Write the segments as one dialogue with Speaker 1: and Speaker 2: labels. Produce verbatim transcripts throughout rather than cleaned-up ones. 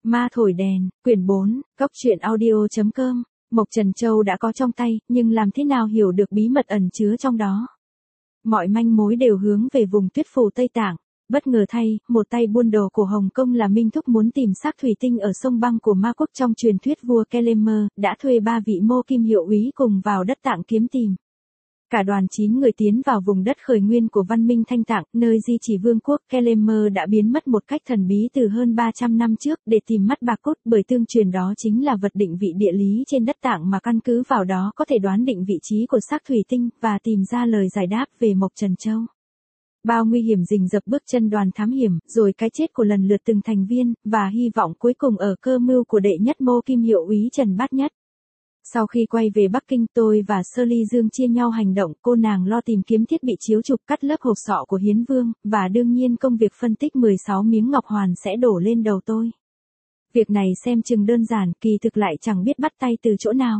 Speaker 1: Ma thổi đèn, quyển bốn, cốc truyện audio.com, Mộc Trần Châu đã có trong tay, nhưng làm thế nào hiểu được bí mật ẩn chứa trong đó. Mọi manh mối đều hướng về vùng tuyết phủ Tây Tạng. Bất ngờ thay, một tay buôn đồ của Hồng Kông là Minh Thúc muốn tìm xác thủy tinh ở sông băng của Ma Quốc trong truyền thuyết vua Kelemer, đã thuê ba vị mô kim hiệu úy cùng vào đất Tạng kiếm tìm. Cả đoàn chín người tiến vào vùng đất khởi nguyên của văn minh Thanh Tạng, nơi di chỉ vương quốc Kelemer đã biến mất một cách thần bí từ hơn ba trăm năm trước để tìm mắt bạc cốt, bởi tương truyền đó chính là vật định vị địa lý trên đất Tạng mà căn cứ vào đó có thể đoán định vị trí của xác thủy tinh và tìm ra lời giải đáp về Mộc Trần Châu. Bao nguy hiểm rình rập bước chân đoàn thám hiểm, rồi cái chết của lần lượt từng thành viên, và hy vọng cuối cùng ở cơ mưu của đệ nhất mô kim hiệu úy Trần Bát Nhất. Sau khi quay về Bắc Kinh, tôi và Sơ Ly Dương chia nhau hành động, cô nàng lo tìm kiếm thiết bị chiếu chụp cắt lớp hộp sọ của Hiến Vương, và đương nhiên công việc phân tích mười sáu miếng ngọc hoàn sẽ đổ lên đầu tôi. Việc này xem chừng đơn giản, kỳ thực lại chẳng biết bắt tay từ chỗ nào.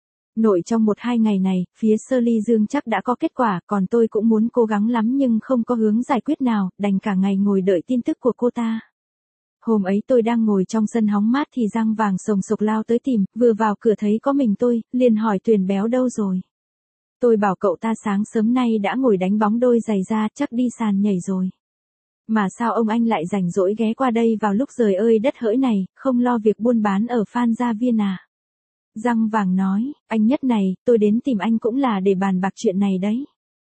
Speaker 1: Nội trong một hai ngày này, phía Sơ Ly Dương chắc đã có kết quả, còn tôi cũng muốn cố gắng lắm nhưng không có hướng giải quyết nào, đành cả ngày ngồi đợi tin tức của cô ta. Hôm ấy tôi đang ngồi trong sân hóng mát thì Giang Vàng sồng sộc lao tới tìm, vừa vào cửa thấy có mình tôi, liền hỏi Tuyền béo đâu rồi. Tôi bảo cậu ta sáng sớm nay đã ngồi đánh bóng đôi giày ra, chắc đi sàn nhảy rồi. Mà sao ông anh lại rảnh rỗi ghé qua đây vào lúc trời ơi đất hỡi này, không lo việc buôn bán ở Phan Gia Viên à? Giang Vàng nói, anh Nhất này, tôi đến tìm anh cũng là để bàn bạc chuyện này đấy.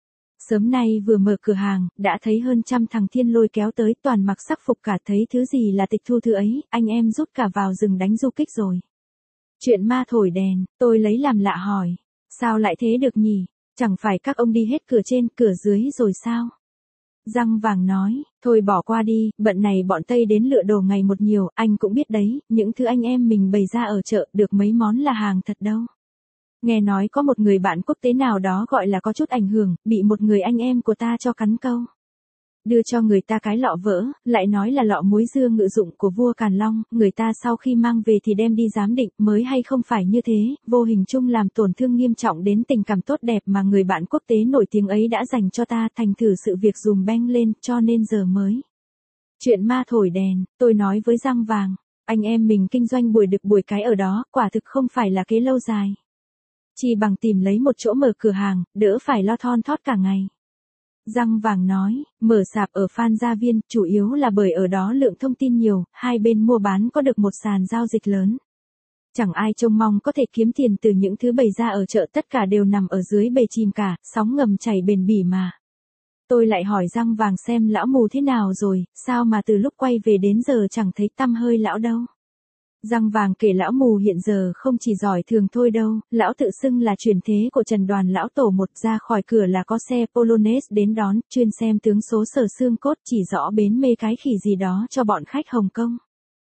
Speaker 1: Sớm nay vừa mở cửa hàng, đã thấy hơn trăm thằng thiên lôi kéo tới, toàn mặc sắc phục cả, thấy thứ gì là tịch thu thứ ấy, anh em rút cả vào rừng đánh du kích rồi. Chuyện ma thổi đèn, tôi lấy làm lạ hỏi, sao lại thế được nhỉ, chẳng phải các ông đi hết cửa trên, cửa dưới rồi sao? Giang Vàng nói, thôi bỏ qua đi, bận này bọn Tây đến lựa đồ ngày một nhiều, anh cũng biết đấy, những thứ anh em mình bày ra ở chợ, được mấy món là hàng thật đâu. Nghe nói có một người bạn quốc tế nào đó gọi là có chút ảnh hưởng, bị một người anh em của ta cho cắn câu. Đưa cho người ta cái lọ vỡ, lại nói là lọ muối dưa ngự dụng của vua Càn Long, người ta sau khi mang về thì đem đi giám định, mới hay không phải như thế, vô hình chung làm tổn thương nghiêm trọng đến tình cảm tốt đẹp mà người bạn quốc tế nổi tiếng ấy đã dành cho ta, thành thử sự việc dùm beng lên, cho nên giờ mới. Chuyện ma thổi đèn, tôi nói với Giang Vàng, anh em mình kinh doanh buổi được buổi cái ở đó, quả thực không phải là kế lâu dài. Chỉ bằng tìm lấy một chỗ mở cửa hàng, đỡ phải lo thon thót cả ngày. Giang Vàng nói, mở sạp ở Phan Gia Viên, chủ yếu là bởi ở đó lượng thông tin nhiều, hai bên mua bán có được một sàn giao dịch lớn. Chẳng ai trông mong có thể kiếm tiền từ những thứ bày ra ở chợ, tất cả đều nằm ở dưới bề chìm cả, sóng ngầm chảy bền bỉ mà. Tôi lại hỏi Giang Vàng xem lão mù thế nào rồi, sao mà từ lúc quay về đến giờ chẳng thấy tăm hơi lão đâu. Giang Vàng kể lão mù hiện giờ không chỉ giỏi thường thôi đâu, lão tự xưng là truyền thế của Trần Đoàn lão tổ một, ra khỏi cửa là có xe Polonaise đến đón, chuyên xem tướng số sở xương cốt, chỉ rõ bến mê cái khỉ gì đó cho bọn khách Hồng Kông.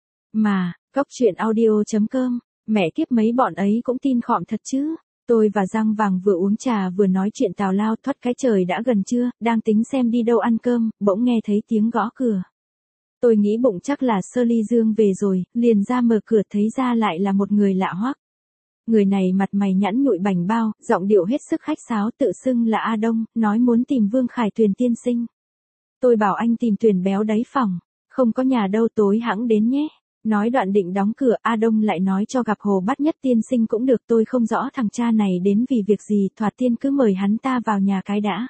Speaker 1: Mà, cốc truyện audio.com, mẹ kiếp mấy bọn ấy cũng tin khọm thật chứ. Tôi và Giang Vàng vừa uống trà vừa nói chuyện tào lao, thoát cái trời đã gần trưa, đang tính xem đi đâu ăn cơm, bỗng nghe thấy tiếng gõ cửa. Tôi nghĩ bụng chắc là Sơ Ly Dương về rồi, liền ra mở cửa, thấy ra lại là một người lạ hoắc. Người này mặt mày nhẵn nhụi bảnh bao, giọng điệu hết sức khách sáo, tự xưng là A Đông, nói muốn tìm Vương Khải Tuyền tiên sinh. Tôi bảo anh tìm Tuyền béo đáy phòng, không có nhà đâu, tối hẵng đến nhé. Nói đoạn định đóng cửa, A Đông lại nói cho gặp Hồ Bát Nhất tiên sinh cũng được, tôi không rõ thằng cha này đến vì việc gì, thoạt tiên cứ mời hắn ta vào nhà cái đã.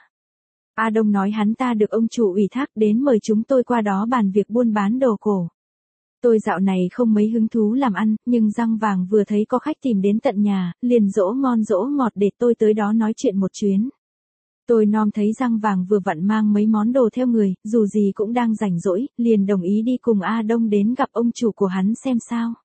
Speaker 1: A Đông nói hắn ta được ông chủ ủy thác đến mời chúng tôi qua đó bàn việc buôn bán đồ cổ. Tôi dạo này không mấy hứng thú làm ăn, nhưng Giang Vàng vừa thấy có khách tìm đến tận nhà, liền dỗ ngon dỗ ngọt để tôi tới đó nói chuyện một chuyến. Tôi nom thấy Giang Vàng vừa vặn mang mấy món đồ theo người, dù gì cũng đang rảnh rỗi, liền đồng ý đi cùng A Đông đến gặp ông chủ của hắn xem sao.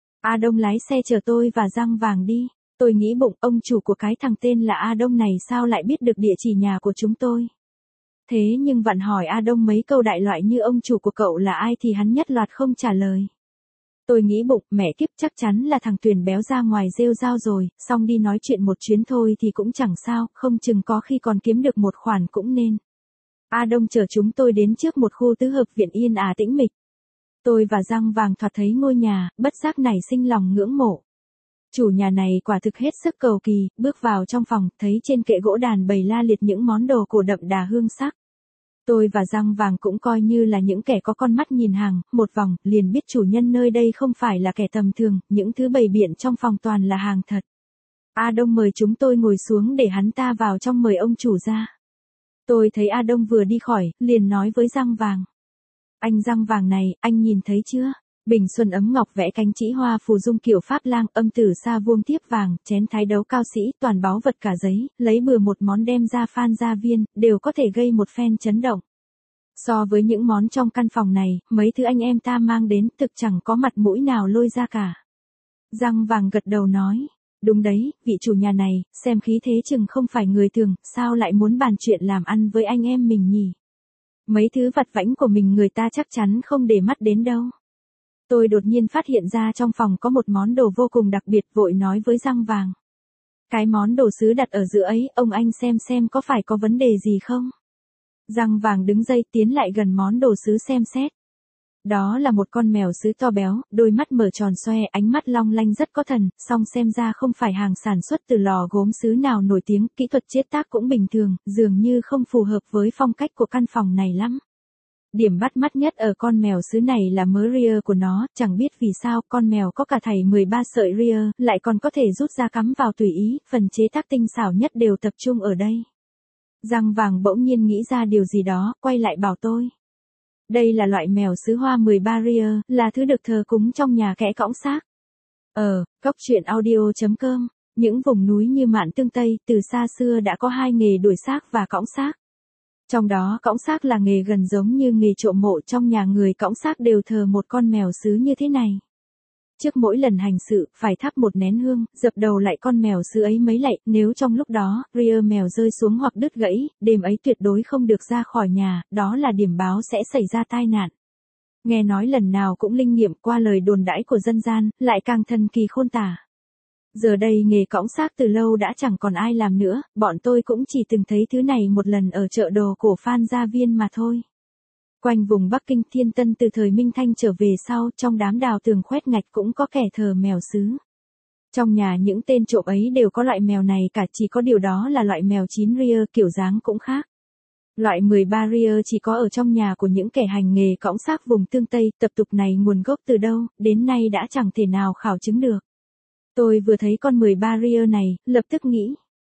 Speaker 1: A Đông lái xe chở tôi và Giang Vàng đi. Tôi nghĩ bụng, ông chủ của cái thằng tên là A Đông này sao lại biết được địa chỉ nhà của chúng tôi. Thế nhưng vặn hỏi A Đông mấy câu đại loại như ông chủ của cậu là ai thì hắn nhất loạt không trả lời. Tôi nghĩ bụng, mẹ kiếp, chắc chắn là thằng Tuyền béo ra ngoài rêu rao rồi, xong đi nói chuyện một chuyến thôi thì cũng chẳng sao, không chừng có khi còn kiếm được một khoản cũng nên. A Đông chở chúng tôi đến trước một khu tứ hợp viện yên ả tĩnh mịch. Tôi và Giang Vàng thoạt thấy ngôi nhà, bất giác nảy sinh lòng ngưỡng mộ. Chủ nhà này quả thực hết sức cầu kỳ, bước vào trong phòng, thấy trên kệ gỗ đàn bày la liệt những món đồ cổ đậm đà hương sắc. Tôi và Răng Vàng cũng coi như là những kẻ có con mắt nhìn hàng, một vòng, liền biết chủ nhân nơi đây không phải là kẻ tầm thường, những thứ bày biện trong phòng toàn là hàng thật. A Đông mời chúng tôi ngồi xuống để hắn ta vào trong mời ông chủ ra. Tôi thấy A Đông vừa đi khỏi, liền nói với Răng Vàng. Anh Răng Vàng này, anh nhìn thấy chưa? Bình xuân ấm ngọc vẽ cánh chỉ hoa phù dung kiểu Pháp lang, âm tử sa vuông thiếp vàng, chén thái đấu cao sĩ, toàn báu vật cả giấy, lấy bừa một món đem ra phan gia viên, đều có thể gây một phen chấn động. So với những món trong căn phòng này, mấy thứ anh em ta mang đến thực chẳng có mặt mũi nào lôi ra cả. Răng Vàng gật đầu nói, đúng đấy, vị chủ nhà này, xem khí thế chừng không phải người thường, sao lại muốn bàn chuyện làm ăn với anh em mình nhỉ? Mấy thứ vặt vãnh của mình người ta chắc chắn không để mắt đến đâu. Tôi đột nhiên phát hiện ra trong phòng có một món đồ vô cùng đặc biệt, vội nói với Răng Vàng. Cái món đồ sứ đặt ở giữa ấy, ông anh xem xem có phải có vấn đề gì không? Răng Vàng đứng dậy tiến lại gần món đồ sứ xem xét. Đó là một con mèo sứ to béo, đôi mắt mở tròn xoe, ánh mắt long lanh rất có thần, song xem ra không phải hàng sản xuất từ lò gốm sứ nào nổi tiếng, kỹ thuật chế tác cũng bình thường, dường như không phù hợp với phong cách của căn phòng này lắm. Điểm bắt mắt nhất ở con mèo sứ này là mớ ria của nó, chẳng biết vì sao con mèo có cả thảy mười ba sợi ria, lại còn có thể rút ra cắm vào tùy ý, phần chế tác tinh xảo nhất đều tập trung ở đây. Răng Vàng bỗng nhiên nghĩ ra điều gì đó, quay lại bảo tôi. Đây là loại mèo sứ hoa mười ba ria, là thứ được thờ cúng trong nhà kẽ cõng xác. Ờ, cóc truyện audio chấm com, những vùng núi như Mạn Tương Tây, từ xa xưa đã có hai nghề đuổi xác và cõng xác. Trong đó cõng xác là nghề gần giống như nghề trộm mộ, trong nhà người cõng xác đều thờ một con mèo sứ như thế này. Trước mỗi lần hành sự, phải thắp một nén hương, dập đầu lại con mèo sứ ấy mấy lạy, nếu trong lúc đó, ria mèo rơi xuống hoặc đứt gãy, đêm ấy tuyệt đối không được ra khỏi nhà, đó là điểm báo sẽ xảy ra tai nạn. Nghe nói lần nào cũng linh nghiệm, qua lời đồn đãi của dân gian, lại càng thần kỳ khôn tả. Giờ đây nghề cõng xác từ lâu đã chẳng còn ai làm nữa, bọn tôi cũng chỉ từng thấy thứ này một lần ở chợ đồ cổ Phan Gia Viên mà thôi. Quanh vùng Bắc Kinh Thiên Tân từ thời Minh Thanh trở về sau, trong đám đào tường khoét ngạch cũng có kẻ thờ mèo sứ. Trong nhà những tên trộm ấy đều có loại mèo này cả, chỉ có điều đó là loại mèo chín ria, kiểu dáng cũng khác. Loại mười ba ria chỉ có ở trong nhà của những kẻ hành nghề cõng xác vùng Tương Tây, tập tục này nguồn gốc từ đâu, đến nay đã chẳng thể nào khảo chứng được. Tôi vừa thấy con mười ba ria này, lập tức nghĩ.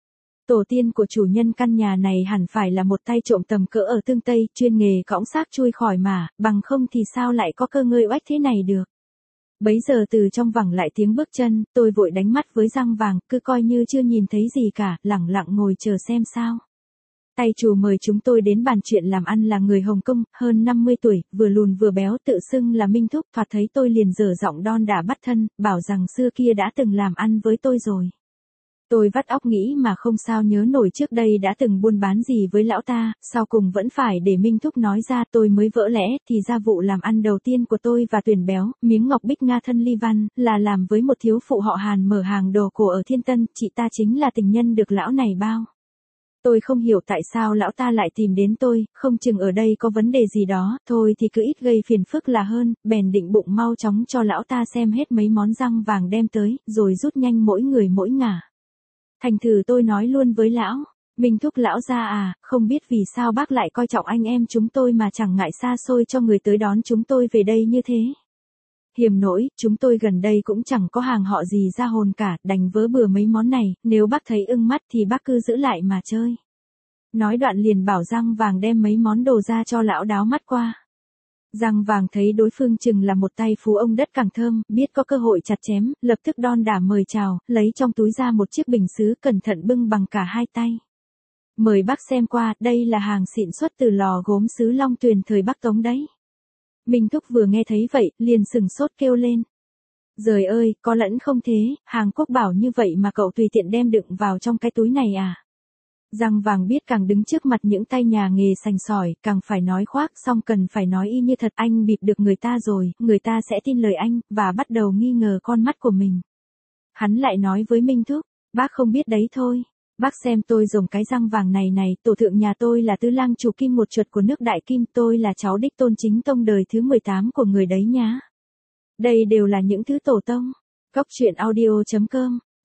Speaker 1: Tổ tiên của chủ nhân căn nhà này hẳn phải là một tay trộm tầm cỡ ở Tương Tây, chuyên nghề cõng xác chui khỏi mà, bằng không thì sao lại có cơ ngơi oách thế này được. Bấy giờ từ trong vẳng lại tiếng bước chân, tôi vội đánh mắt với Răng Vàng, cứ coi như chưa nhìn thấy gì cả, lẳng lặng ngồi chờ xem sao. Tay chủ mời chúng tôi đến bàn chuyện làm ăn là người Hồng Kông, hơn năm mươi tuổi, vừa lùn vừa béo, tự xưng là Minh Thúc, thoạt thấy tôi liền dở giọng đon đả bắt thân, bảo rằng xưa kia đã từng làm ăn với tôi rồi. Tôi vắt óc nghĩ mà không sao nhớ nổi trước đây đã từng buôn bán gì với lão ta, sau cùng vẫn phải để Minh Thúc nói ra, tôi mới vỡ lẽ, thì ra vụ làm ăn đầu tiên của tôi và Tuyển Béo, miếng ngọc bích Nga thân ly văn, là làm với một thiếu phụ họ Hàn mở hàng đồ cổ ở Thiên Tân, chị ta chính là tình nhân được lão này bao. Tôi không hiểu tại sao lão ta lại tìm đến tôi, không chừng ở đây có vấn đề gì đó, thôi thì cứ ít gây phiền phức là hơn, bèn định bụng mau chóng cho lão ta xem hết mấy món Răng Vàng đem tới, rồi rút nhanh mỗi người mỗi ngả. Thành thử tôi nói luôn với lão, Minh Thúc lão gia à, không biết vì sao bác lại coi trọng anh em chúng tôi mà chẳng ngại xa xôi cho người tới đón chúng tôi về đây như thế. Hiềm nỗi, chúng tôi gần đây cũng chẳng có hàng họ gì ra hồn cả, đành vớ bừa mấy món này, nếu bác thấy ưng mắt thì bác cứ giữ lại mà chơi. Nói đoạn liền bảo Răng Vàng đem mấy món đồ ra cho lão đáo mắt qua. Răng Vàng thấy đối phương chừng là một tay phú ông đất càng thơm, biết có cơ hội chặt chém, lập tức đon đả mời chào, lấy trong túi ra một chiếc bình sứ cẩn thận bưng bằng cả hai tay. Mời bác xem qua, đây là hàng xịn xuất từ lò gốm sứ Long Tuyền thời Bắc Tống đấy. Minh Thúc vừa nghe thấy vậy, liền sừng sốt kêu lên. Giời ơi, có lẫn không thế, hàng quốc bảo như vậy mà cậu tùy tiện đem đựng vào trong cái túi này à? Răng Vàng biết càng đứng trước mặt những tay nhà nghề sành sỏi, càng phải nói khoác, xong cần phải nói y như thật, anh bịp được người ta rồi, người ta sẽ tin lời anh, và bắt đầu nghi ngờ con mắt của mình. Hắn lại nói với Minh Thúc, bác không biết đấy thôi. Bác xem tôi dùng cái răng vàng này này, tổ thượng nhà tôi là tứ lang chủ Kim một chuột của nước Đại Kim, tôi là cháu đích tôn chính tông đời thứ mười tám của người đấy nhá. Đây đều là những thứ tổ tông. Cóc truyện audio chấm com